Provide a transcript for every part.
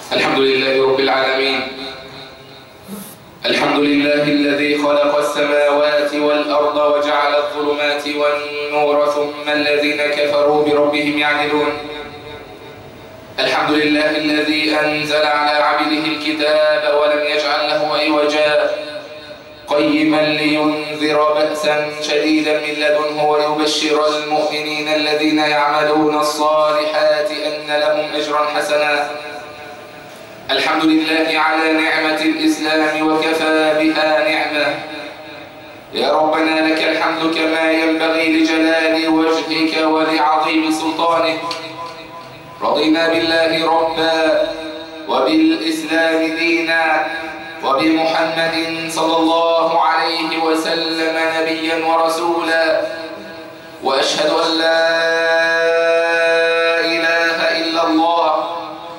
الحمد لله رب العالمين. الحمد لله الذي خلق السماوات والأرض وجعل الظلمات والنور ثم الذين كفروا بربهم يعدلون. الحمد لله الذي أنزل على عبده الكتاب ولم يجعل له عوجا قيما لينذر بأسا شديدا من لدنه ويبشر المؤمنين الذين يعملون الصالحات أن لهم أجرا حسنا. الحمد لله على نعمة الإسلام وكفى بها نعمة. يا ربنا لك الحمد كما ينبغي لجلال وجهك ولعظيم سلطانك. رضينا بالله ربا وبالإسلام دينا وبمحمد صلى الله عليه وسلم نبيا ورسولا، وأشهد أن لا إله إلا الله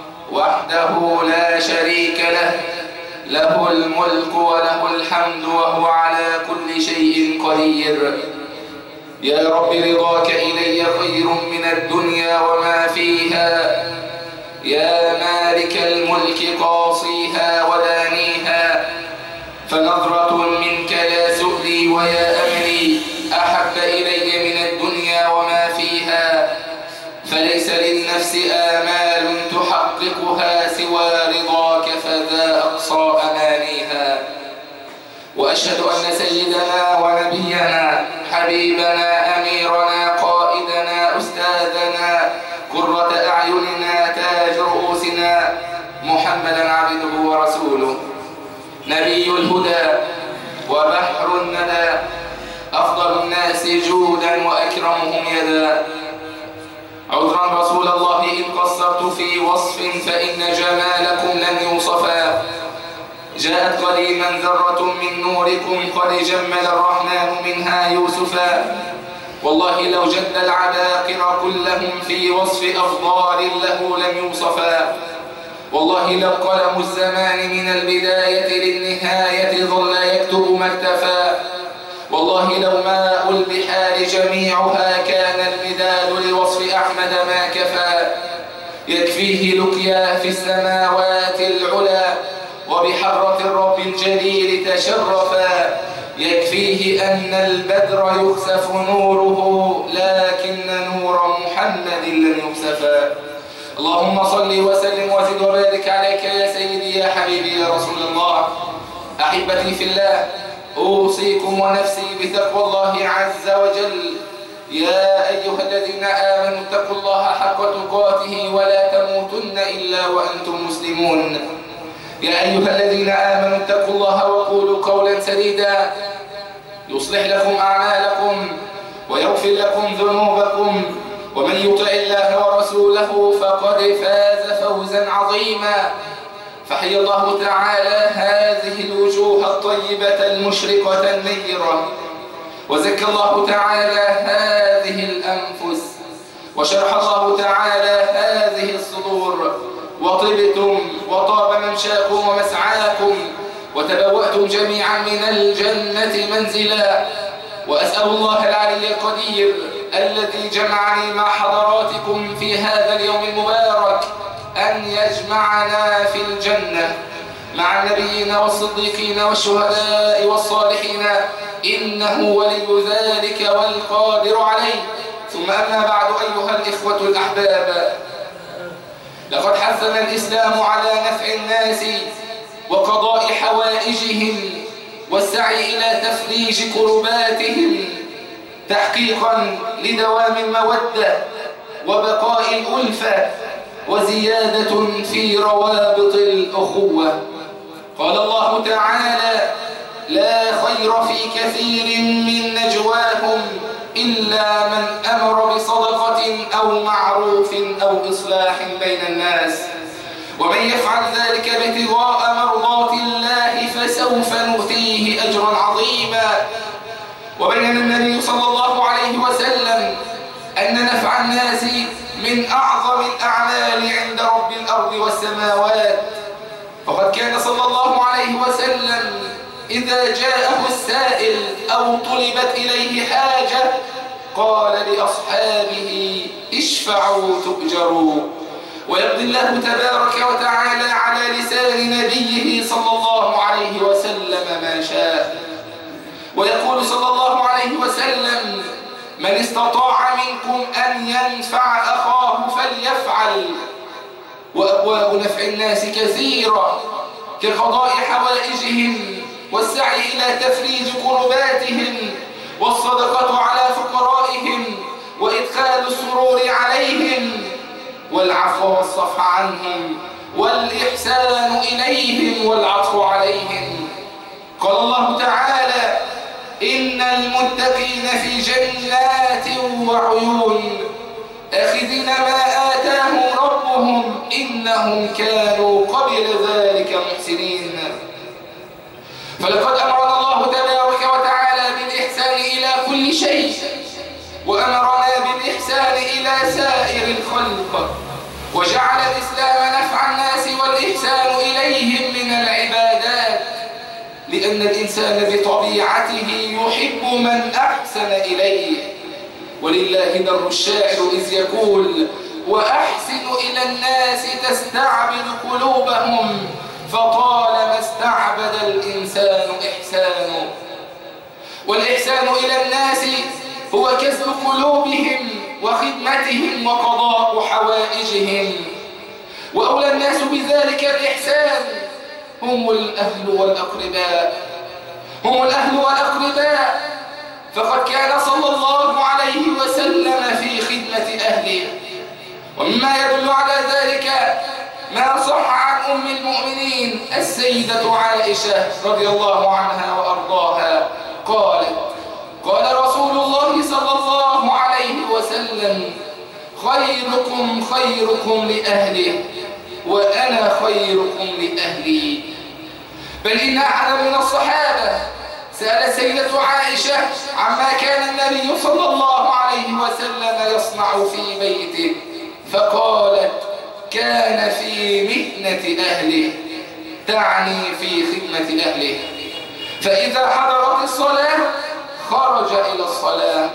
وحده لا شريك له، له الملك وله الحمد وهو على كل شيء قدير. يا رب رضاك إلي خير من الدنيا وما فيها، يا مالك الملك قاصيها ودانيها، فنظرة منك يا سؤلي ويا أملي أحب إلي من الدنيا وما فيها، فليس للنفس آمال تحققها سوى رضاك فذا أقصى أمانيها. وأشهد أن سيدنا ونبينا حبيبنا أميرنا قائدنا أستاذنا قرة أعيننا تاج رؤوسنا محمدا عبده ورسوله، نبي الهدى وبحر الندى، أفضل الناس جودا وأكرمهم يدا. عذرا رسول الله إن قصرت في وصف فإن جمالكم لن يوصفا. جاءت قديما ذرة من نوركم قد جمل الرحمن منها يوسفا. والله لو جد العباقرة كلهم في وصف أفضال له لم يوصفا. والله لو قلم الزمان من البداية للنهاية ظل يكتب ما اكتفى. والله لو ماء البحار جميعها كان المداد لوصف أحمد ما كفى. يكفيه لقيا في السماوات العلا وبحرة الرب الجليل تشرفا. يكفيه أن البدر يخسف نوره لكن نور محمد لن يخسفا. اللهم صل وسلم وزد وبارك عليك يا سيدي يا حبيبي يا رسول الله. أحبتي في الله، أوصيكم ونفسي بتقوى الله عز وجل. يا أيها الذين آمنوا اتقوا الله حق تقاته ولا تموتن إلا وأنتم مسلمون. يا أيها الذين آمنوا اتقوا الله وقولوا قولا سديدا يصلح لكم أعمالكم ويغفر لكم ذنوبكم، ومن يطع الله ورسوله فقد فاز فوزا عظيما. فحي الله تعالى هذه الوجوه الطيبة المشرقة النيرة، وزكى الله تعالى هذه الأنفس، وشرح الله تعالى هذه الصدور، وطبتم وطاب ممشاكم ومسعاكم، وتبوأتم جميعا من الجنة منزلا. وأسأل الله العلي القدير الذي جمعني مع حضراتكم في هذا اليوم المبارك أن يجمعنا في الجنة مع النبيين والصديقين والشهداء والصالحين، إنه ولي ذلك والقادر عليه. ثم أما بعد أيها الإخوة الأحباب، لقد حثنا الإسلام على نفع الناس وقضاء حوائجهم والسعي إلى تفريج كرباتهم، تحقيقا لدوام المودة وبقاء الألفة وزيادة في روابط الأخوة. قال الله تعالى: لا خير في كثير من نجواهم إلا من أمر بصدقة أو معروف أو إصلاح بين الناس، ومن يفعل ذلك ابتغاء مرضات الله فسوف نؤتيه أجرا عظيما. وبين النبي صلى الله عليه وسلم أن نفع الناس من أعظم الأعمال عند رب الأرض والسماوات. فقد كان صلى الله عليه وسلم إذا جاءه السائل أو طلبت إليه حاجة قال لأصحابه: اشفعوا تؤجروا. ويقضي الله تبارك وتعالى على لسان نبيه صلى الله عليه وسلم ما شاء. ويقول صلى الله عليه وسلم: من استطاع منكم أن ينفع أخاه فليفعل. وأبواب نفع الناس كثيرة، كقضاء حوائجهم والسعي إلى تفريج كرباتهم والصدقة على فقرائهم وإدخال السرور عليهم والعفو والصفح عنهم والإحسان إليهم والعطف عليهم. قال الله تعالى: إن المتقين في جنات وعيون آخذين ما آتاهم ربهم إنهم كانوا قبل ذلك محسنين. فلقد أمرنا الله تبارك وتعالى بالإحسان إلى كل شيء، وأمرنا بالإحسان إلى سائر الخلق، وجعل الإسلام نفع الناس والإحسان إليهم من العبادات، لأن الإنسان بطبيعته يحب من أحسن إليه. ولله در الشاعر إذ يقول: وأحسن إلى الناس تستعبد قلوبهم فطالما استعبد الإنسان إحسانه. والإحسان إلى الناس هو كسب قلوبهم وخدمتهم وقضاء حوائجهم. وأولى الناس بذلك الإحسان هم الأهل والأقرباء، هم الأهل والأقرباء. فقد كان صلى الله عليه وسلم في خدمة أهله. ومما يدل على ذلك ما صح عن أم المؤمنين السيدة عائشة رضي الله عنها وأرضاها قالت: قال رسول الله صلى الله عليه وسلم: خيركم خيركم لأهله وأنا خيركم لأهلي. بل إن أحد من الصحابة سأل سيدة عائشة عما كان النبي صلى الله عليه وسلم يصنع في بيته، فقالت: كان في مهنة أهله، تعني في خدمة أهله. فإذا حضرت الصلاة خرج إلى الصلاة.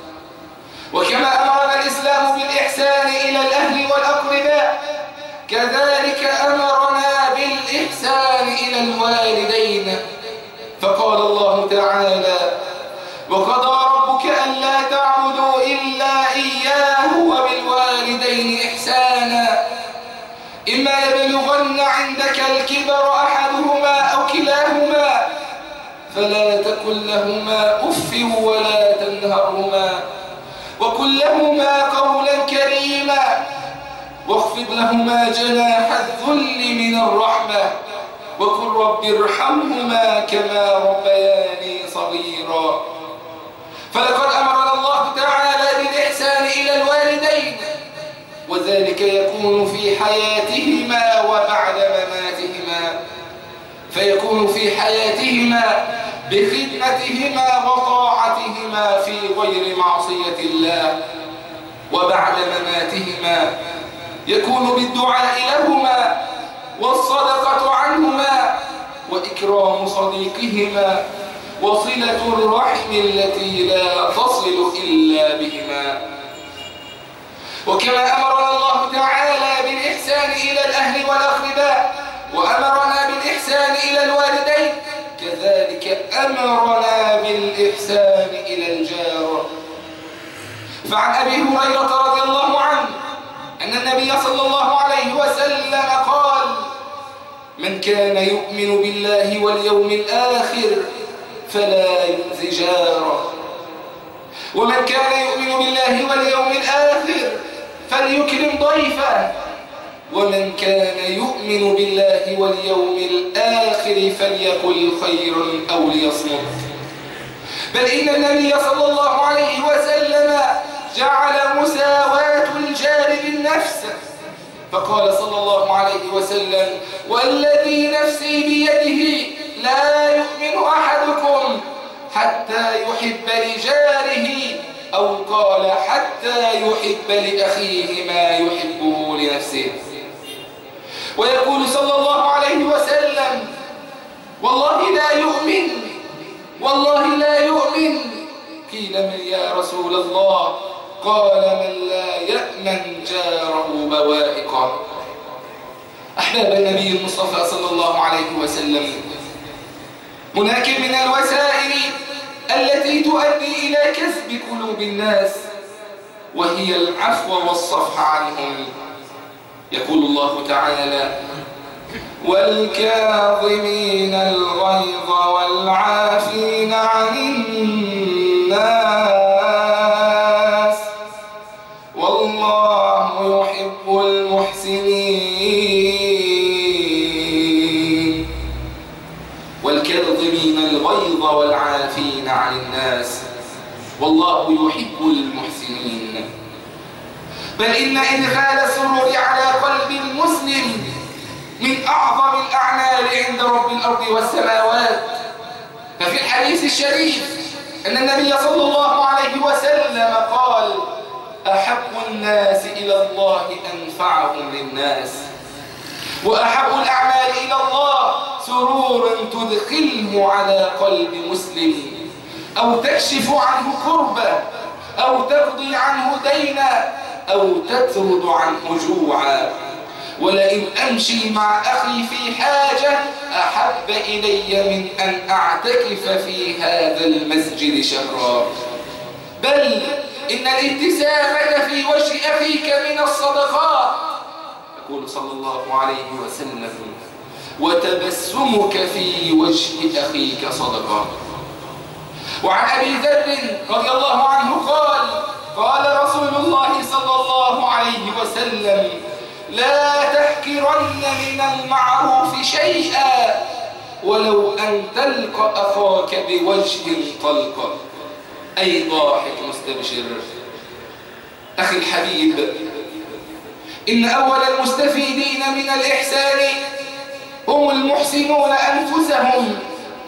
وكما أمرنا الإسلام بالإحسان إلى الأهل والأقرباء، كذلك أمرنا بالإحسان إلى الوالدين. فقال الله تعالى: وقضى ربك ألا تعبدوا إلا إياه وبالوالدين إحسانا إما يبلغن عندك الكبر أحدهما أو كلاهما فلا تقل لهما أف ولا تنهرهما وقل لهما قولا كريما واخفض لهما جناح الذل من الرحمة وقل رب ارحمهما كما ربياني صغيرا. فلقد أمرنا الله تعالى بالإحسان إلى الوالدين، وذلك يكون في حياتهما وبعد مماتهما، فيكون في حياتهما بخدمتهما وطاعتهما في غير معصية الله، وبعد مماتهما يكون بالدعاء لهما والصدقة عنهما وإكرام صديقهما وصلة الرحم التي لا تصل إلا بهما. وكما أمرنا الله تعالى بالإحسان إلى الأهل والأقرباء وأمرنا بالإحسان إلى الوالدين، كذلك أمرنا بالإحسان إلى الجار. فعن أبي هريرة رضي الله عنه أن النبي صلى الله عليه وسلم قال: من كان يؤمن بالله واليوم الآخر فلا يؤذي جاره، ومن كان يؤمن بالله واليوم الآخر فليكرم ضيفه، ومن كان يؤمن بالله واليوم الآخر فليقل خيرا أو ليصمت. بل إن النبي صلى الله عليه وسلم جعل مساواة الجار بالنفس، فقال صلى الله عليه وسلم: والذي نفسي بيده لا يؤمن أحدكم حتى يحب لجاره، أو قال حتى يحب لأخيه ما يحبه لنفسه. ويقول صلى الله عليه وسلم: والله لا يؤمن، والله لا يؤمن. قيل: من يا رسول الله؟ قال من لا يأمن جاره بوائقه. أحباب النبي المصطفى صلى الله عليه وسلم، هناك من الوسائل التي تؤدي إلى كسب قلوب الناس وهي العفو والصفح عنهم. يقول الله تعالى: والكاظمين الغيظ والعافين عن الناس والله يحب المحسنين. والكاظمين الغيظ والعافين عن الناس والله يحب المحسنين. بل إن إدخال السرور على قلب المسلم من أعظم الأعمال عند رب الأرض والسماوات. ففي الحديث الشريف أن النبي صلى الله عليه وسلم قال: أحب الناس إلى الله أنفعهم للناس، وأحب الأعمال إلى الله سرورا تدخله على قلب مسلم، أو تكشف عنه كربة، أو تقضي عنه دينا، أو تطرد عنه جوعا. ولئن أمشي مع أخي في حاجة أحب إلي من أن أعتكف في هذا المسجد شهرا. بل إن الابتسامة في وجه أخيك من الصدقات. يقول صلى الله عليه وسلم: وتبسمك في وجه أخيك صدقة. وعن أبي ذر رضي الله عنه قال: قال رسول الله صلى الله عليه وسلم: لا تحقرن من المعروف شيئا ولو أن تلقى أخاك بوجه طلق، أي ضاحك مستبشر. أخي الحبيب، إن أول المستفيدين من الإحسان هم المحسنون أنفسهم،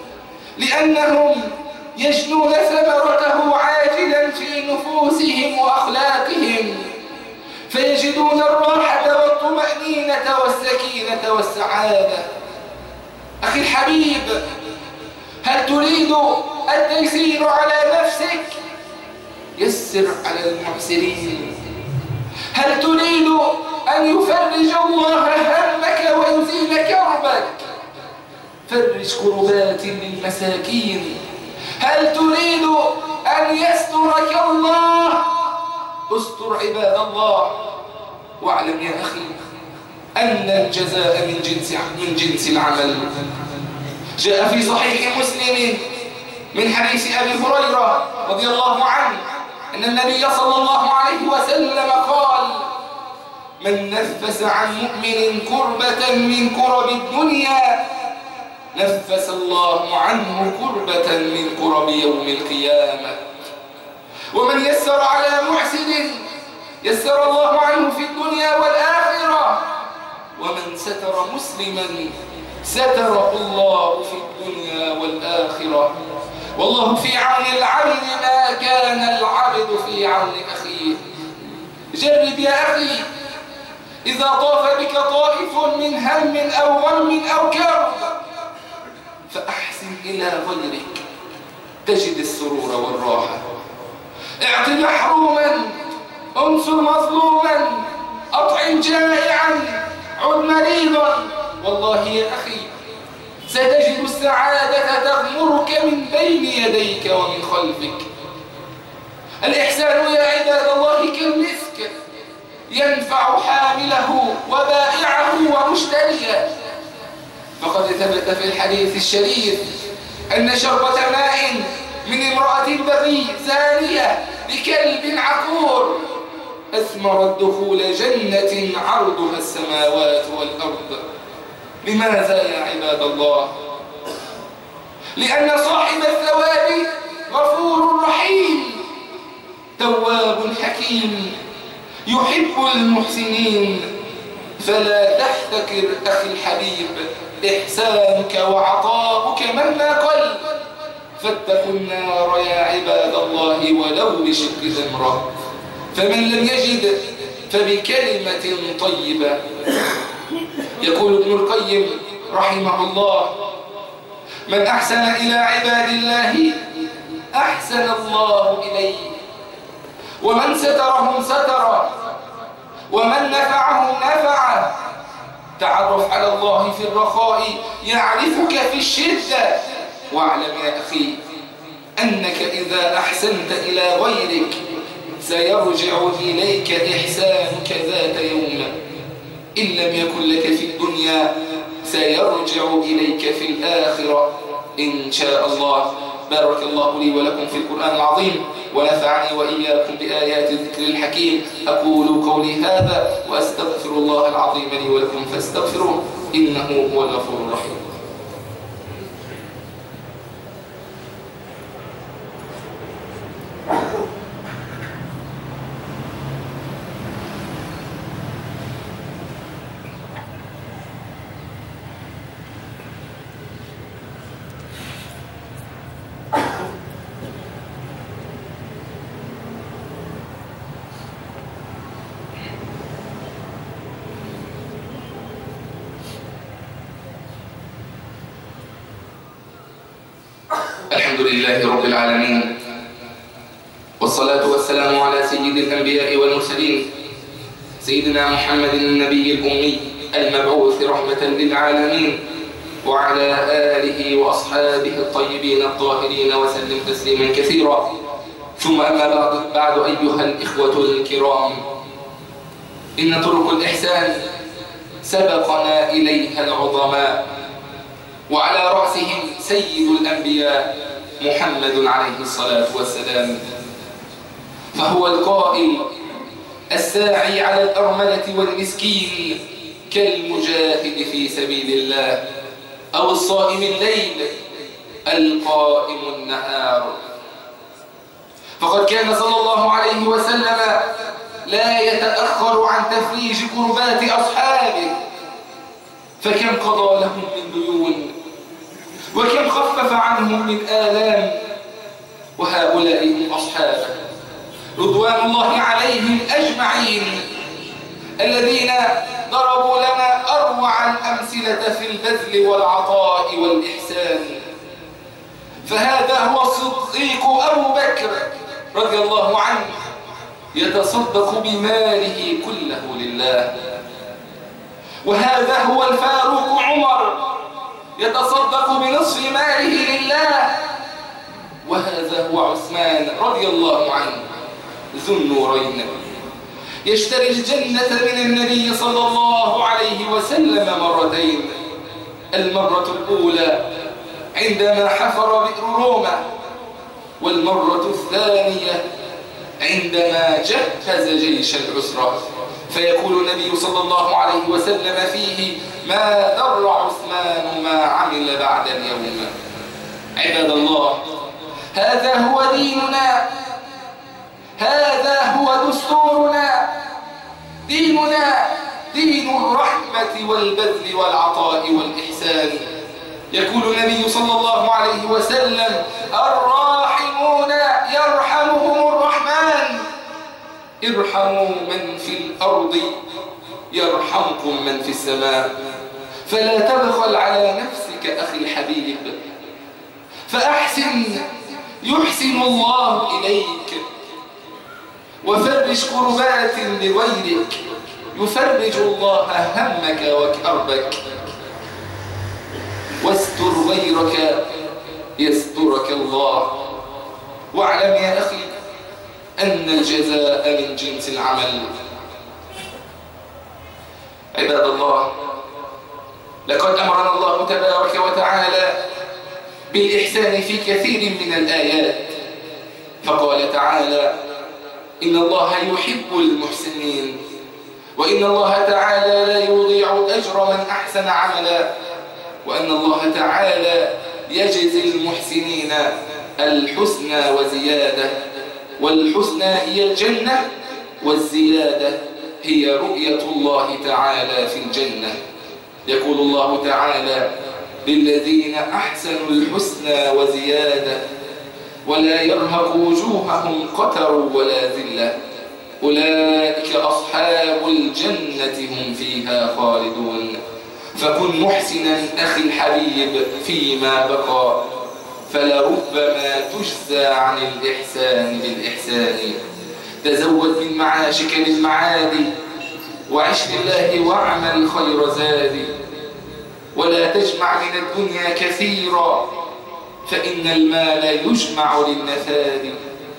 لأنهم يجنون ثمرته عاجلا في نفوسهم وأخلاقهم، فيجدون الراحة والطمأنينة والسكينة والسعادة. أخي الحبيب، هل تريد التيسير على نفسك؟ يسر على المعسرين. هل تريد أن يفرج الله همك ويزيل كربك؟ فرج كربات للمساكين. هل تريد أن يسترك الله؟ استر عباد الله. واعلم يا أخي أن الجزاء من جنس العمل. جاء في صحيح مسلم من حديث أبي هريرة رضي الله عنه أن النبي صلى الله عليه وسلم قال: من نفس عن مؤمن كربة من كرب الدنيا نفس الله عنه كربة من كرب يوم القيامة. ومن يسر على محسن يسر الله عنه في الدنيا والآخرة. ومن ستر مسلما ستره الله في الدنيا والآخرة. والله في عون العبد ما كان العبد في عون أخيه. جرب يا أخي، إذا طاف بك طائف من هم أو غم أو كرب فأحسن إلى غيرك تجد السرور والراحة. اعط محروما، انصر مظلوما، أطعم جائعا، عد مريضا. والله يا أخي ستجد السعادة تغمرك من بين يديك ومن خلفك. الإحسان يا عباد الله كالمسك، ينفع حامله وبائعه ومشتريه. فقد ثبت في الحديث الشريف أن شربة ماء من امرأة بغي زانية بكلب عقور أثمرت دخول جنة عرضها السماوات والأرض. لماذا يا عباد الله؟ لأن صاحب الثواب غفور رحيم تواب حكيم يحب المحسنين. فلا تحتكر أخي الحبيب إحسانك وعطاؤك مهما قل، فاتقوا النار يا عباد الله ولو بشق تمرة. فمن لم يجد فبكلمة طيبة. يقول ابن القيم رحمه الله: من أحسن إلى عباد الله أحسن الله إليه، ومن سترهم ستره، ومن نفعهم نفعه. تعرف على الله في الرخاء يعرفك في الشدة. واعلم يا أخي أنك إذا أحسنت إلى غيرك سيرجع إليك إحسانك ذات يوم. إن لم يكن لك في الدنيا سيرجع إليك في الآخرة إن شاء الله. بارك الله لي ولكم في القرآن العظيم، ونفعني وإياكم بآيات الذكر الحكيم. أقول قولي هذا وأستغفر الله العظيم لي ولكم فاستغفروه إنه هو الغفور الرحيم. الحمد لله رب العالمين، والصلاة والسلام على سيد الأنبياء والمرسلين سيدنا محمد النبي الأمي المبعوث رحمة للعالمين، وعلى آله وأصحابه الطيبين الطاهرين وسلم تسليما كثيرا. ثم أما بعد أيها الإخوة الكرام، إن طرق الإحسان سبقنا إليها العظماء، وعلى رأسهم سيد الأنبياء محمد عليه الصلاة والسلام، فهو القائل: الساعي على الأرملة والمسكين كالمجاهد في سبيل الله، أو الصائم الليل القائم النهار. فقد كان صلى الله عليه وسلم لا يتأخر عن تفريج كربات أصحابه، فكم قضى لهم من ديون، وكم خفف عنهم من آلام. وهؤلاء هم أصحابه رضوان الله عليهم أجمعين، الذين ضربوا لنا أروع الأمثلة في البذل والعطاء والإحسان. فهذا هو الصديق أبو بكر رضي الله عنه يتصدق بماله كله لله، وهذا هو الفاروق عمر يتصدق بنصف ماله لله، وهذا هو عثمان رضي الله عنه ذو النورين يشتري الجنة من النبي صلى الله عليه وسلم مرتين. المرة الأولى عندما حفر بئر روما، والمرة الثانية عندما جهز جيش العسرة، فيقول النبي صلى الله عليه وسلم فيه: ما ضر عثمان ما عمل بعد اليوم. عباد الله، هذا هو ديننا، هذا هو دستورنا. ديننا دين الرحمة والبذل والعطاء والإحسان. يقول النبي صلى الله عليه وسلم: الراحمون يرحمهم الرحمن، ارحموا من في الأرض يرحمكم من في السماء. فلا تبخل على نفسك أخي الحبيب، فأحسن يحسن الله إليك، وفرج كربات لغيرك يفرج الله همك وكربك، واستر غيرك يسترك الله. واعلم يا أخي أن الجزاء من جنس العمل. عباد الله، لقد أمرنا الله تبارك وتعالى بالإحسان في كثير من الآيات، فقال تعالى: إن الله يحب المحسنين، وإن الله تعالى لا يضيع أجر من أحسن عملا، وأن الله تعالى يجزي المحسنين الحسنى وزيادة، والحسنى هي الجنة، والزيادة هي رؤية الله تعالى في الجنة. يقول الله تعالى: للذين أحسنوا الحسنى وزيادة ولا يرهق وجوههم قتر ولا ذلة، أولئك أصحاب الجنة هم فيها خالدون. فكن محسنا أخي الحبيب فيما بقى، فلربما تجزى عن الإحسان بالإحسان. تزود من معاشك للمعاد، وعش لله واعمل خير زاد، ولا تجمع من الدنيا كثيرا فإن المال يجمع للنفاد.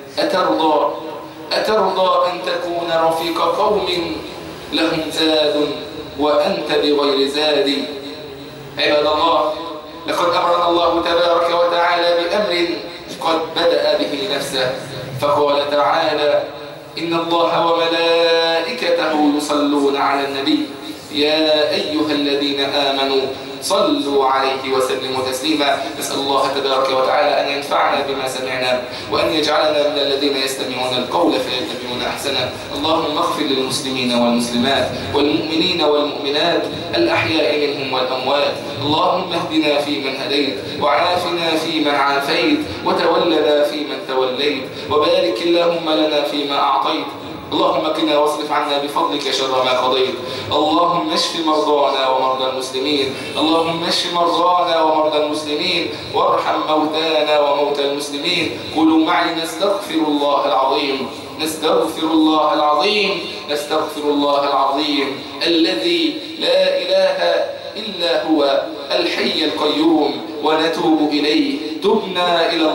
أترضى أن تكون رفيق قوم لهم زاد وأنت بغير زاد؟ عباد الله، لقد أمرنا الله تبارك وتعالى بأمر قد بدأ به نفسه، فقال تعالى: إن الله وملائكته يصلون على النبي يا أيها الذين آمنوا صلوا عليه وسلموا تسليما. نسأل الله تبارك وتعالى أن ينفعنا بما سمعنا، وأن يجعلنا من الذين يستمعون القول فيتبعون أحسنه. اللهم اغفر للمسلمين والمسلمات والمؤمنين والمؤمنات الأحياء منهم والأموات. اللهم اهدنا فيمن هديت، وعافنا فيمن عافيت، وتولنا فيمن توليت، وبارك اللهم لنا فيما أعطيت. اللهم قنا واصرف عنا بفضلك شر ما قضيت. اللهم اشف مرضانا ومرضى المسلمين، اللهم اشف مرضانا ومرضى المسلمين، وارحم موتانا وموتى المسلمين. قولوا معي: نستغفر الله العظيم، نستغفر الله العظيم، نستغفر الله العظيم الذي لا إله إلا هو الحي القيوم، ونتوب إليه. تبنا إلى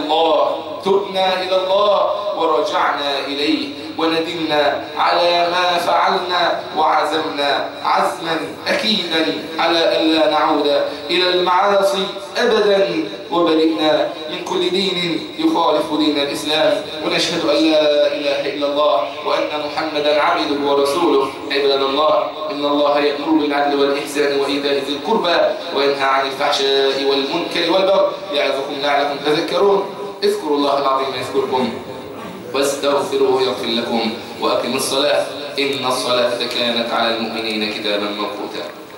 الله ورجعنا إليه، وندمنا على ما فعلنا، وعزمنا عزما أكيدا على ألا نعود إلى المعاصي أبدا، وبرئنا من كل دين يخالف دين الإسلام، ونشهد أن لا إله إلا الله وأن محمدا عبده ورسوله. عباد الله، إن الله يأمر بالعدل والإحسان وإيتاء ذي القربى وينهى عن الفحشاء والمنكر والبغي يعظكم لعلكم تذكرون. اذكروا الله العظيم يذكركم، واستغفروه يغفر لكم، وأقيموا الصلاة إن الصلاة كانت على المؤمنين كتابا موقوتا.